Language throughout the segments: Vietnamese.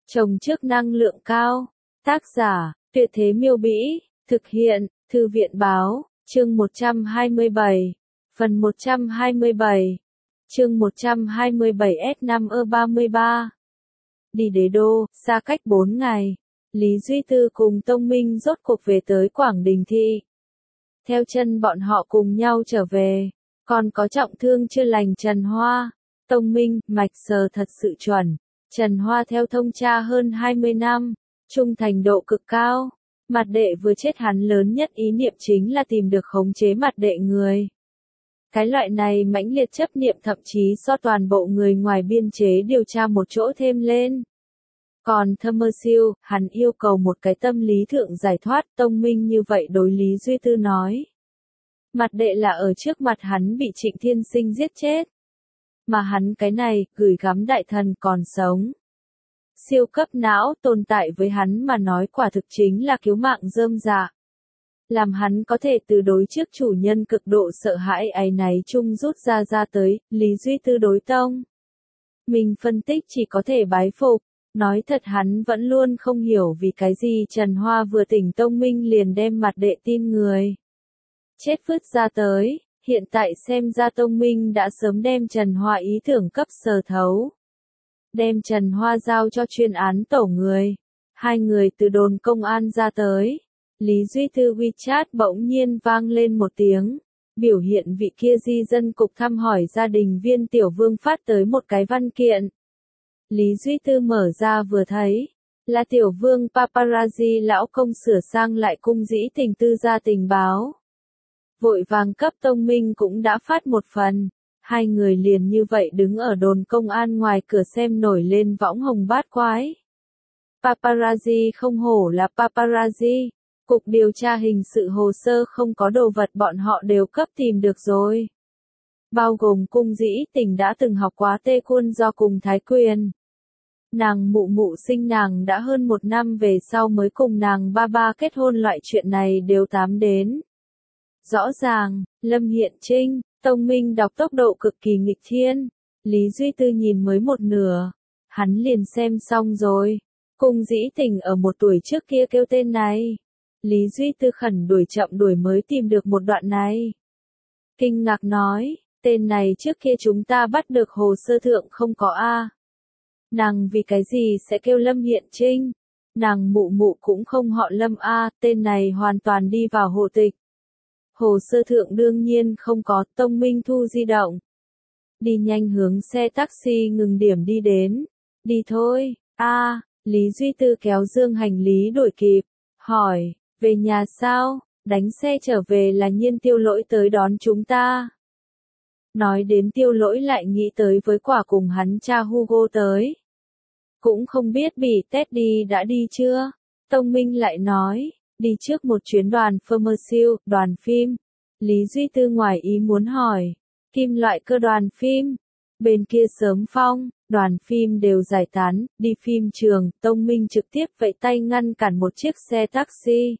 Trồng trước năng lượng cao. Tác giả, Tuyệt Thế Miêu Bĩ, thực hiện, Thư viện Báo, chương 127, phần 127, chương 127S5E33. Đi Đế Đô, xa cách 4 ngày, Lý Duy Tư cùng Tông Minh rốt cuộc về tới Quảng Đình Thị. Theo chân bọn họ cùng nhau trở về, còn có trọng thương chưa lành Trần Hoa. Tông Minh, mạch sờ thật sự chuẩn. Trần Hoa theo thông tra hơn 20 năm, trung thành độ cực cao. Mặt đệ vừa chết hắn lớn nhất ý niệm chính là tìm được khống chế mặt đệ người. Cái loại này mãnh liệt chấp niệm thậm chí so toàn bộ người ngoài biên chế điều tra một chỗ thêm lên. Còn Thâm Mơ Siêu, hắn yêu cầu một cái tâm lý thượng giải thoát. Tông Minh như vậy đối Lý Duy Tư nói. Mặt đệ là ở trước mặt hắn bị Trịnh Thiên Sinh giết chết. Mà hắn cái này, gửi gắm đại thần còn sống. Siêu cấp não tồn tại với hắn mà nói quả thực chính là cứu mạng rơm rạ. Làm hắn có thể từ đối trước chủ nhân cực độ sợ hãi áy náy chung rút ra tới, Lý Duy Tư đối Tông. Mình phân tích chỉ có thể bái phục. Nói thật hắn vẫn luôn không hiểu vì cái gì Trần Hoa vừa tỉnh Tông Minh liền đem mặt đệ tin người. Chết vứt ra tới, hiện tại xem ra Tông Minh đã sớm đem Trần Hoa ý tưởng cấp sờ thấu. Đem Trần Hoa giao cho chuyên án tổ người. Hai người từ đồn công an ra tới. Lý Duy Tư WeChat bỗng nhiên vang lên một tiếng. Biểu hiện vị kia di dân cục thăm hỏi gia đình viên tiểu vương phát tới một cái văn kiện. Lý Duy Tư mở ra vừa thấy. Là tiểu vương paparazzi lão công sửa sang lại cung dĩ tình tư gia tình báo. Vội vàng cấp Tông Minh cũng đã phát một phần. Hai người liền như vậy đứng ở đồn công an ngoài cửa xem nổi lên võng hồng bát quái. Paparazzi không hổ là paparazzi. Cục điều tra hình sự hồ sơ không có đồ vật bọn họ đều cấp tìm được rồi. Bao gồm cung dĩ tình đã từng học quá tê quân do cùng Thái Quyền. Nàng mụ mụ sinh nàng đã hơn 1 năm về sau mới cùng nàng ba kết hôn, loại chuyện này đều tám đến. Rõ ràng, Lâm Hiện Trinh, Tông Minh đọc tốc độ cực kỳ nghịch thiên. Lý Duy Tư nhìn mới một nửa. Hắn liền xem xong rồi. Cung dĩ tình ở 1 tuổi trước kia kêu tên này. Lý Duy Tư khẩn đuổi chậm đuổi mới tìm được một đoạn này. Kinh ngạc nói, tên này trước kia chúng ta bắt được hồ sơ thượng không có A. Nàng vì cái gì sẽ kêu Lâm Hiện Trinh? Nàng mụ mụ cũng không họ Lâm A, tên này hoàn toàn đi vào hộ tịch. Hồ sơ thượng đương nhiên không có. Tông Minh thu di động. Đi nhanh hướng xe taxi ngừng điểm đi đến. Đi thôi. A, Lý Duy Tư kéo dương hành lý đuổi kịp. Hỏi, về nhà sao? Đánh xe trở về là Nhiên Tiêu Lỗi tới đón chúng ta. Nói đến Tiêu Lỗi lại nghĩ tới với quả cùng hắn cha Hugo tới. Cũng không biết Bỉ Teddy đã đi chưa? Tông Minh lại nói, đi trước một chuyến đoàn Pharmaciu, đoàn phim. Lý Duy Tư ngoài ý muốn hỏi, kim loại cơ đoàn phim. Bên kia sớm phong, đoàn phim đều giải tán, đi phim trường. Tông Minh trực tiếp vẫy tay ngăn cản một chiếc xe taxi.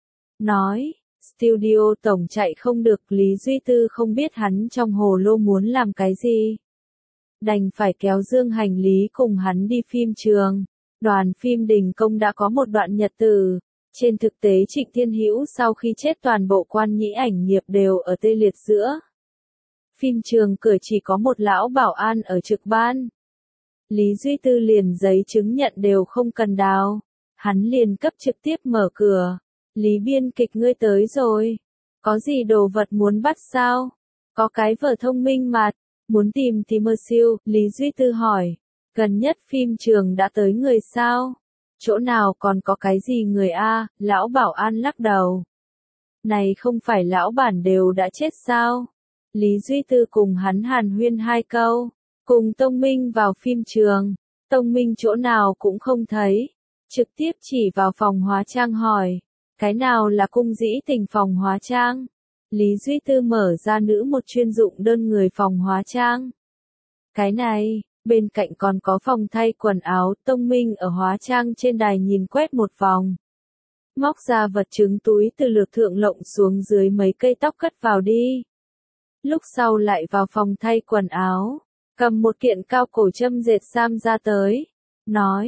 Nói, studio tổng chạy không được. Lý Duy Tư không biết hắn trong hồ lô muốn làm cái gì. Đành phải kéo dương hành lý cùng hắn đi phim trường. Đoàn phim Đình Công đã có một đoạn nhật tử. Trên thực tế Trịnh Thiên Hữu sau khi chết toàn bộ quan nhĩ ảnh nghiệp đều ở tê liệt giữa. Phim trường cửa chỉ có một lão bảo an ở trực ban. Lý Duy Tư liền giấy chứng nhận đều không cần đào. Hắn liền cấp trực tiếp mở cửa. Lý biên kịch ngươi tới rồi. Có gì đồ vật muốn bắt sao? Có cái vợ thông minh mà. Muốn tìm Mơ Siêu, Lý Duy Tư hỏi. Gần nhất phim trường đã tới người sao? Chỗ nào còn có cái gì người A? Lão bảo an lắc đầu. Này không phải lão bản đều đã chết sao? Lý Duy Tư cùng hắn hàn huyên 2 câu. Cùng Tông Minh vào phim trường. Tông Minh chỗ nào cũng không thấy. Trực tiếp chỉ vào phòng hóa trang hỏi. Cái nào là cung dĩ tình phòng hóa trang? Lý Duy Tư mở ra nữ một chuyên dụng đơn người phòng hóa trang. Cái này, bên cạnh còn có phòng thay quần áo. Tông Minh ở hóa trang trên đài nhìn quét một vòng. Móc ra vật chứng túi từ lược thượng lộng xuống dưới mấy cây tóc cất vào đi. Lúc sau lại vào phòng thay quần áo. Cầm một kiện cao cổ châm dệt sam ra tới. Nói,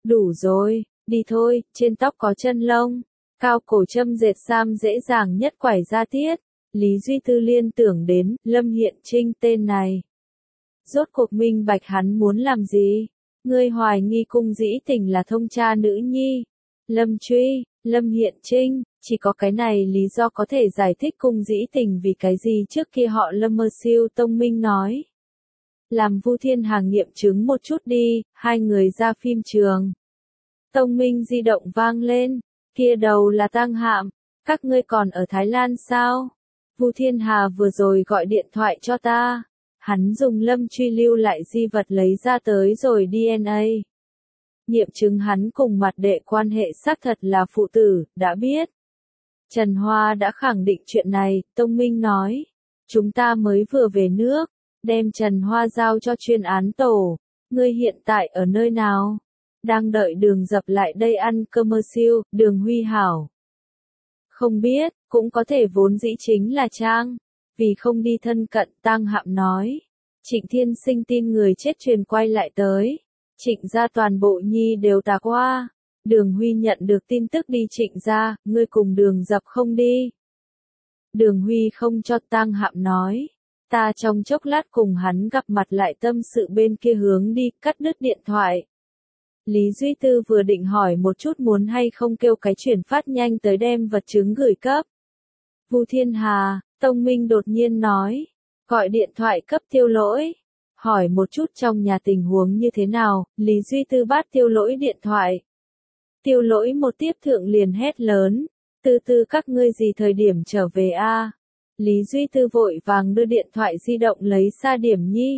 Đủ rồi, đi thôi, trên tóc có chân lông. Cao cổ châm dệt sam dễ dàng nhất quải ra tiết. Lý Duy Tư liên tưởng đến, Lâm Hiện Trinh tên này. Rốt cuộc minh bạch hắn muốn làm gì? Ngươi hoài nghi Cung Dĩ Tình là thông cha nữ nhi. Lâm Truy, Lâm Hiện Trinh, chỉ có cái này lý do có thể giải thích Cung Dĩ Tình vì cái gì trước kia họ Lâm mơ siêu Tông Minh nói. Làm Vu Thiên Hà nghiệm chứng một chút đi, hai người ra phim trường. Tông Minh di động vang lên, kia đầu là Tang Hạm, các ngươi còn ở Thái Lan sao? Vu Thiên Hà vừa rồi gọi điện thoại cho ta, hắn dùng Lâm Truy lưu lại di vật lấy ra tới rồi DNA. Nghiệm chứng hắn cùng mặt đệ quan hệ xác thật là phụ tử, đã biết. Trần Hoa đã khẳng định chuyện này, Tông Minh nói. Chúng ta mới vừa về nước, đem Trần Hoa giao cho chuyên án tổ. Ngươi hiện tại ở nơi nào? Đang đợi Đường Dập lại đây ăn cơm mơ siêu, Đường Huy hảo. Không biết, cũng có thể vốn dĩ chính là Trang. Vì không đi thân cận, Tang Hạm nói. Trịnh Thiên Sinh tin người chết truyền quay lại tới. Trịnh gia toàn bộ nhi đều tà qua. Đường Huy nhận được tin tức đi Trịnh gia, ngươi cùng Đường Dập không đi. Đường Huy không cho Tang Hạm nói. Ta trong chốc lát cùng hắn gặp mặt lại tâm sự bên kia hướng đi, cắt đứt điện thoại. Lý Duy Tư vừa định hỏi một chút muốn hay không kêu cái chuyển phát nhanh tới đem vật chứng gửi cấp. Vu Thiên Hà, Tông Minh đột nhiên nói. Gọi điện thoại cấp Tiêu Lỗi. Hỏi một chút trong nhà tình huống như thế nào, Lý Duy Tư bắt Tiêu Lỗi điện thoại. Tiêu Lỗi một tiếp thượng liền hét lớn. Tư tư các ngươi gì thời điểm trở về a? Lý Duy Tư vội vàng đưa điện thoại di động lấy xa điểm nhi.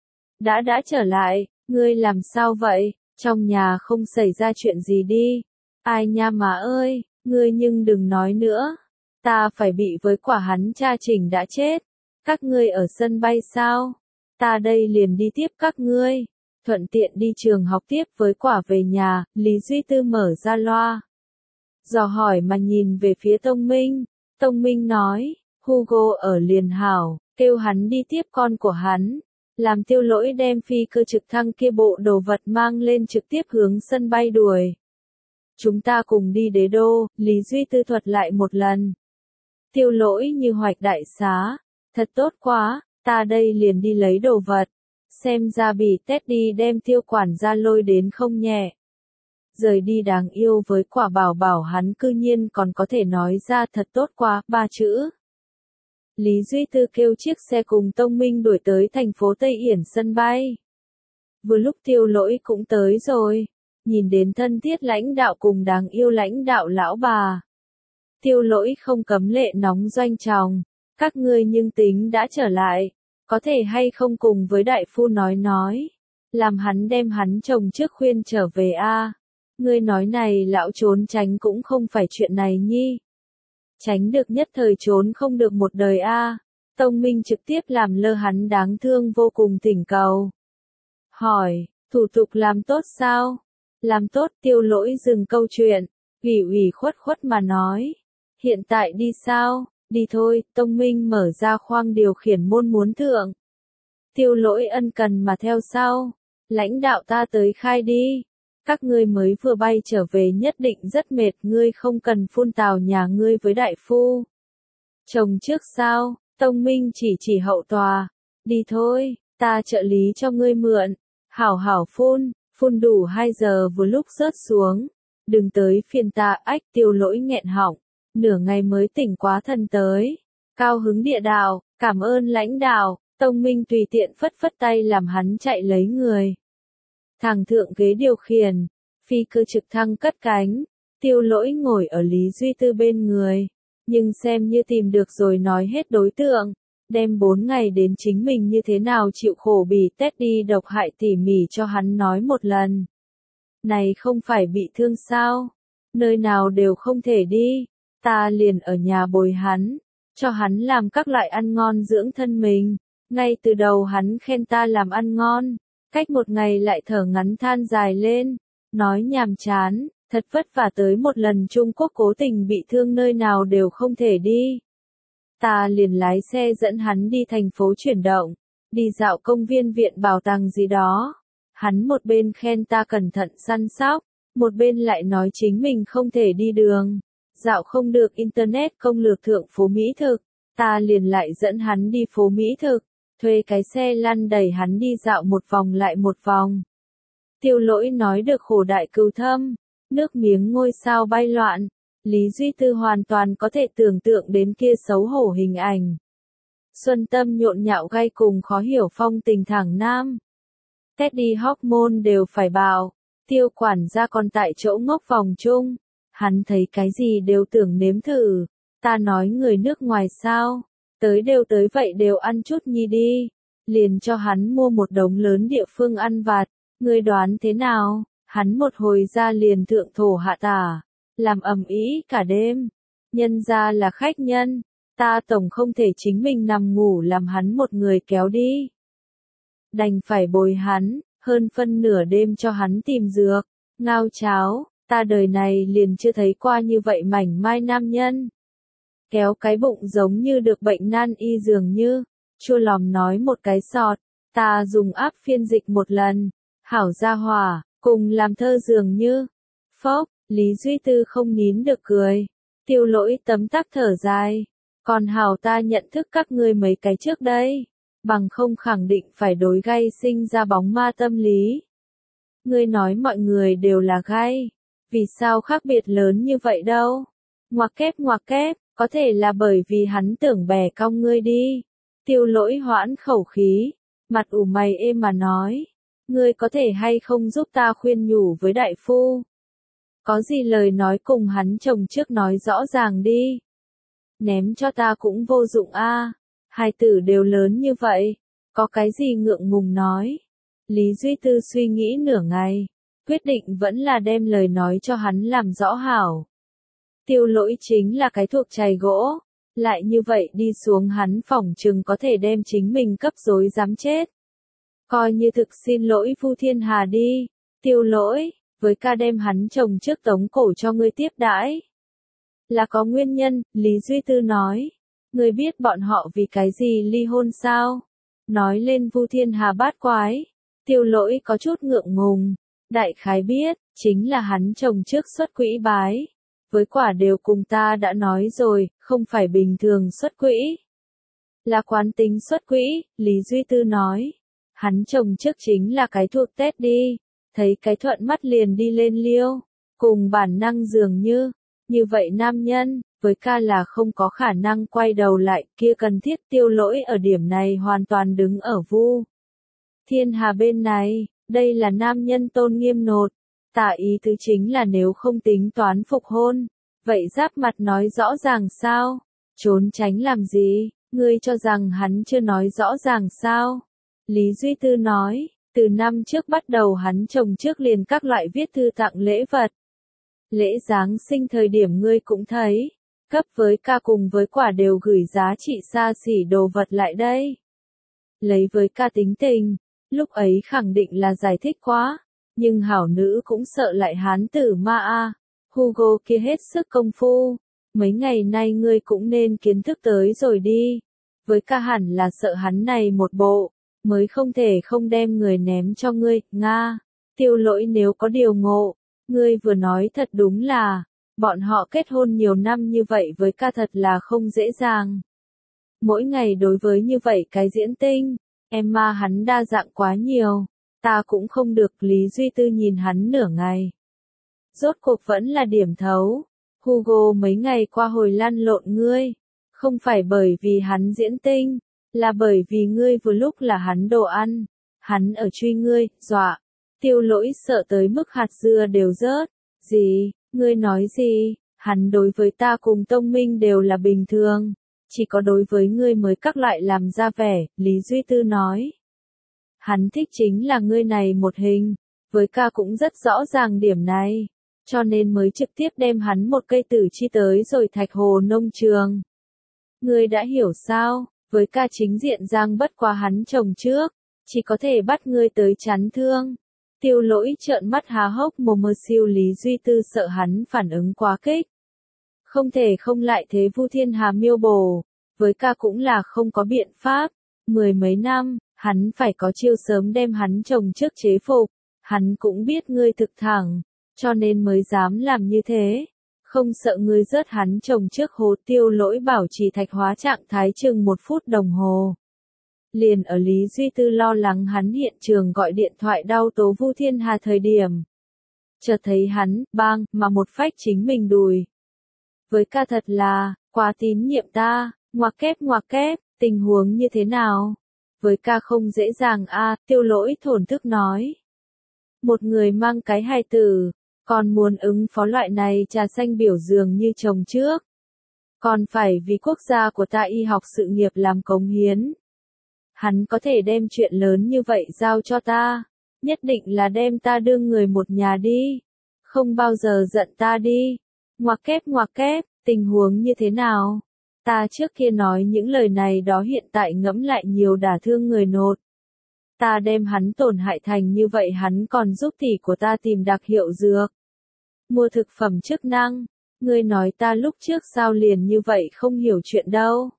Đã trở lại, ngươi làm sao vậy, trong nhà không xảy ra chuyện gì đi. Ai nha má ơi, ngươi nhưng đừng nói nữa. Ta phải bị với quả hắn cha Trình đã chết. Các ngươi ở sân bay sao? Ta đây liền đi tiếp các ngươi. Thuận tiện đi trường học tiếp với quả về nhà, Lý Duy Tư mở ra loa. Dò hỏi mà nhìn về phía Tông Minh. Tông Minh nói, Hugo ở liền hảo, kêu hắn đi tiếp con của hắn. Làm Tiêu Lỗi đem phi cơ trực thăng kia bộ đồ vật mang lên trực tiếp hướng sân bay đuổi. Chúng ta cùng đi Đế Đô, Lý Duy Tư thuật lại một lần. Tiêu Lỗi như hoạch đại xá. Thật tốt quá, ta đây liền đi lấy đồ vật. Xem ra bị Teddy đem Tiêu quản gia lôi đến không nhẹ. Rời đi đáng yêu với quả bảo bảo hắn cư nhiên còn có thể nói ra thật tốt quá, 3 chữ. Lý Duy Tư kêu chiếc xe cùng Tông Minh đuổi tới thành phố Tây Yển sân bay. Vừa lúc Tiêu Lỗi cũng tới rồi. Nhìn đến thân thiết lãnh đạo cùng đáng yêu lãnh đạo lão bà. Tiêu Lỗi không cấm lệ nóng doanh tròng. Các ngươi nhưng tính đã trở lại. Có thể hay không cùng với đại phu nói. Làm hắn đem hắn chồng trước khuyên trở về a. Ngươi nói này lão trốn tránh cũng không phải chuyện này nhi. Tránh được nhất thời trốn không được một đời a. Tông Minh trực tiếp làm lơ hắn đáng thương vô cùng thỉnh cầu. Hỏi, thủ tục làm tốt sao? Làm tốt. Tiêu Lỗi dừng câu chuyện. Ủy khuất mà nói. Hiện tại đi sao? Đi thôi. Tông Minh mở ra khoang điều khiển môn muốn thượng. Tiêu Lỗi ân cần mà theo sau. Lãnh đạo ta tới khai đi. Các ngươi mới vừa bay trở về nhất định rất mệt, ngươi không cần phun tào nhà ngươi với đại phu. Chồng trước sao? Tông Minh chỉ hậu tòa. Đi thôi, ta trợ lý cho ngươi mượn. Hảo phun đủ 2 giờ vừa lúc rớt xuống. Đừng tới phiền ta, ách. Tiêu Lỗi nghẹn họng. Nửa ngày mới tỉnh quá thần tới. Cao hứng địa đạo, cảm ơn lãnh đạo. Tông Minh tùy tiện phất tay làm hắn chạy lấy người. Thằng thượng ghế điều khiển, phi cơ trực thăng cất cánh, Tiêu Lỗi ngồi ở Lý Duy Tư bên người, nhưng xem như tìm được rồi nói hết đối tượng, đem 4 ngày đến chính mình như thế nào chịu khổ bị Teddy độc hại tỉ mỉ cho hắn nói một lần. Này không phải bị thương sao? Nơi nào đều không thể đi, ta liền ở nhà bồi hắn, cho hắn làm các loại ăn ngon dưỡng thân mình, ngay từ đầu hắn khen ta làm ăn ngon. Cách một ngày lại thở ngắn than dài lên, nói nhàm chán, thật vất vả tới một lần Trung Quốc cố tình bị thương nơi nào đều không thể đi. Ta liền lái xe dẫn hắn đi thành phố chuyển động, đi dạo công viên viện bảo tàng gì đó. Hắn một bên khen ta cẩn thận săn sóc, một bên lại nói chính mình không thể đi đường, dạo không được internet công lược thượng phố Mỹ thực, ta liền lại dẫn hắn đi phố Mỹ thực, thuê cái xe lăn đẩy hắn đi dạo một vòng lại một vòng. Tiêu Lỗi nói được khổ đại cừu thâm, nước miếng ngôi sao bay loạn, Lý Duy Tư hoàn toàn có thể tưởng tượng đến kia xấu hổ hình ảnh. Xuân tâm nhộn nhạo gay cùng khó hiểu phong tình thẳng nam. Teddy hormone đều phải bảo, Tiêu quản gia còn tại chỗ ngốc vòng chung, hắn thấy cái gì đều tưởng nếm thử, ta nói người nước ngoài sao, tới vậy đều ăn chút nhi đi, liền cho hắn mua một đống lớn địa phương ăn vặt, ngươi đoán thế nào, hắn một hồi ra liền thượng thổ hạ tả, làm ầm ĩ cả đêm, nhân ra là khách nhân, ta tổng không thể chính mình nằm ngủ làm hắn một người kéo đi. Đành phải bồi hắn, hơn phân nửa đêm cho hắn tìm dược, ngao cháo, ta đời này liền chưa thấy qua như vậy mảnh mai nam nhân. Kéo cái bụng giống như được bệnh nan y dường như, chua lòm nói một cái sọt, ta dùng áp phiên dịch một lần, hảo gia hỏa, cùng làm thơ dường như. Phốc, Lý Duy Tư không nín được cười, Tiêu Lỗi tấm tắc thở dài, còn hảo ta nhận thức các ngươi mấy cái trước đây, bằng không khẳng định phải đối gay sinh ra bóng ma tâm lý. Ngươi nói mọi người đều là gay, vì sao khác biệt lớn như vậy đâu? Ngoặc kép, có thể là bởi vì hắn tưởng bẻ cong ngươi đi. Tiêu Lỗi hoãn khẩu khí, mặt ủ mày êm mà nói, ngươi có thể hay không giúp ta khuyên nhủ với đại phu? Có gì lời nói cùng hắn chồng trước nói rõ ràng đi. Ném cho ta cũng vô dụng a, hai tử đều lớn như vậy, có cái gì ngượng ngùng nói. Lý Duy Tư suy nghĩ nửa ngày, quyết định vẫn là đem lời nói cho hắn làm rõ hảo. Tiêu Lỗi chính là cái thuộc chày gỗ, lại như vậy đi xuống hắn phỏng chừng có thể đem chính mình cấp rối dám chết. Coi như thực xin lỗi Vu Thiên Hà đi, Tiêu Lỗi, với ca đem hắn chồng trước tống cổ cho ngươi tiếp đãi. Là có nguyên nhân, Lý Duy Tư nói. Ngươi biết bọn họ vì cái gì ly hôn sao? Nói lên Vu Thiên Hà bát quái. Tiêu Lỗi có chút ngượng ngùng. Đại khái biết, chính là hắn chồng trước xuất quỹ bái. Với quả đều cùng ta đã nói rồi, không phải bình thường xuất quỹ. Là quán tính xuất quỹ, Lý Duy Tư nói. Hắn chồng trước chính là cái thuộc Tết đi. Thấy cái thuận mắt liền đi lên liêu. Cùng bản năng dường như vậy nam nhân, với ca là không có khả năng quay đầu lại, kia cần thiết. Tiêu Lỗi ở điểm này hoàn toàn đứng ở Vu Thiên Hà bên này, đây là nam nhân tôn nghiêm nột. Tả ý tứ chính là nếu không tính toán phục hôn, vậy giáp mặt nói rõ ràng sao? Trốn tránh làm gì? Ngươi cho rằng hắn chưa nói rõ ràng sao? Lý Duy Tư nói, từ năm trước bắt đầu hắn chồng trước liền các loại viết thư tặng lễ vật. Lễ Giáng sinh thời điểm ngươi cũng thấy, cấp với ca cùng với quả đều gửi giá trị xa xỉ đồ vật lại đây. Lấy với ca tính tình, lúc ấy khẳng định là giải thích quá, nhưng hảo nữ cũng sợ lại hán tử ma a. Hugo kia hết sức công phu, mấy ngày nay ngươi cũng nên kiến thức tới rồi đi. Với ca hẳn là sợ hắn này một bộ, mới không thể không đem người ném cho ngươi, Nga. Tiêu Lỗi nếu có điều ngộ, ngươi vừa nói thật đúng là, bọn họ kết hôn nhiều năm như vậy với ca thật là không dễ dàng. Mỗi ngày đối với như vậy cái diễn tinh, Emma hắn đa dạng quá nhiều, ta cũng không được. Lý Duy Tư nhìn hắn nửa ngày. Rốt cuộc vẫn là điểm thấu, Hugo mấy ngày qua hồi lăn lộn ngươi, không phải bởi vì hắn diễn tinh, là bởi vì ngươi vừa lúc là hắn đồ ăn, hắn ở truy ngươi, dọa. Tiêu Lỗi sợ tới mức hạt dưa đều rớt. Gì, ngươi nói gì, hắn đối với ta cùng Tông Minh đều là bình thường, chỉ có đối với ngươi mới các loại làm ra vẻ, Lý Duy Tư nói. Hắn thích chính là ngươi này một hình, với ca cũng rất rõ ràng điểm này, cho nên mới trực tiếp đem hắn một cây tử chi tới rồi Thạch Hồ nông trường. Ngươi đã hiểu sao, với ca chính diện giang bất qua hắn chồng trước, chỉ có thể bắt ngươi tới chắn thương. Tiêu Lỗi trợn mắt há hốc mồm mơ siêu. Lý Duy Tư sợ hắn phản ứng quá kích. Không thể không lại thế. Vu Thiên Hà miêu bổ, với ca cũng là không có biện pháp, mười mấy năm, hắn phải có chiêu sớm đem hắn chồng trước chế phục, hắn cũng biết ngươi thực thẳng, cho nên mới dám làm như thế. Không sợ ngươi rớt hắn chồng trước hố. Tiêu Lỗi bảo trì thạch hóa trạng thái chừng 1 phút đồng hồ. Liền ở Lý Duy Tư lo lắng hắn hiện trường gọi điện thoại đau tố Vu Thiên Hà thời điểm. Chợt thấy hắn, bang, mà một phách chính mình đùi. Với ca thật là, quá tín nhiệm ta, ngoặc kép, tình huống như thế nào? Với ca không dễ dàng a, Tiêu Lỗi thổn thức nói. Một người mang cái hài tử, còn muốn ứng phó loại này trà xanh biểu dường như chồng trước. Còn phải vì quốc gia của ta y học sự nghiệp làm cống hiến. Hắn có thể đem chuyện lớn như vậy giao cho ta, nhất định là đem ta đương người một nhà đi, không bao giờ giận ta đi. Ngoặc kép, tình huống như thế nào? Ta trước kia nói những lời này đó hiện tại ngẫm lại nhiều đả thương người nột. Ta đem hắn tổn hại thành như vậy hắn còn giúp tỷ của ta tìm đặc hiệu dược. Mua thực phẩm chức năng, ngươi nói ta lúc trước sao liền như vậy không hiểu chuyện đâu.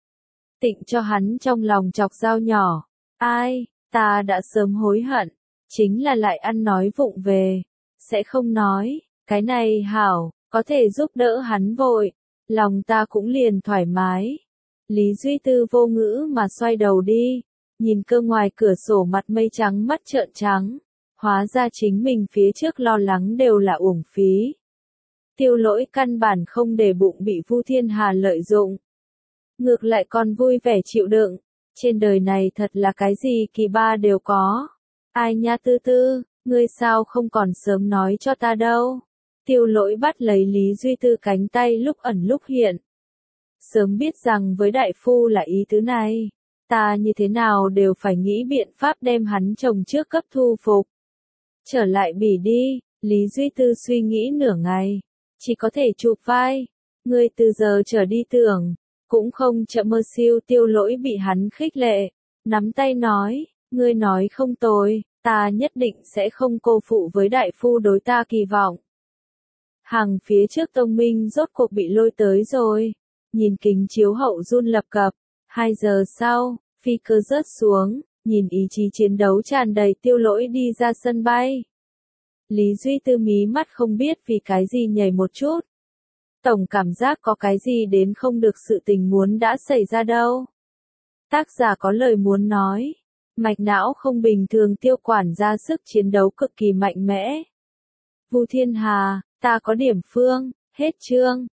Tịnh cho hắn trong lòng chọc dao nhỏ. Ai, ta đã sớm hối hận, chính là lại ăn nói vụng về, sẽ không nói, cái này hảo, có thể giúp đỡ hắn vội, lòng ta cũng liền thoải mái. Lý Duy Tư vô ngữ mà xoay đầu đi, nhìn cơ ngoài cửa sổ mặt mây trắng mắt trợn trắng, hóa ra chính mình phía trước lo lắng đều là uổng phí. Tiêu Lỗi căn bản không để bụng bị Vu Thiên Hà lợi dụng. Ngược lại còn vui vẻ chịu đựng, trên đời này thật là cái gì kỳ ba đều có. Ai nha Tư Tư, ngươi sao không còn sớm nói cho ta đâu. Tiêu Lỗi bắt lấy Lý Duy Tư cánh tay lúc ẩn lúc hiện. Sớm biết rằng với đại phu là ý tứ này, ta như thế nào đều phải nghĩ biện pháp đem hắn chồng trước cấp thu phục. Trở lại Bỉ đi, Lý Duy Tư suy nghĩ nửa ngày, chỉ có thể chụp vai. Ngươi từ giờ trở đi tưởng, cũng không chậm mơ siêu. Tiêu Lỗi bị hắn khích lệ, nắm tay nói, ngươi nói không tồi, ta nhất định sẽ không cô phụ với đại phu đối ta kỳ vọng. Hàng phía trước Tông Minh rốt cuộc bị lôi tới rồi, nhìn kính chiếu hậu run lập cập. 2 giờ sau, phi cơ rớt xuống, nhìn ý chí chiến đấu tràn đầy Tiêu Lỗi đi ra sân bay. Lý Duy Tư mí mắt không biết vì cái gì nhảy một chút. Tổng cảm giác có cái gì đến không được sự tình muốn đã xảy ra đâu. Tác giả có lời muốn nói. Mạch não không bình thường Tiêu quản ra sức chiến đấu cực kỳ mạnh mẽ. Vu Thiên Hà, ta có điểm phương, hết chương.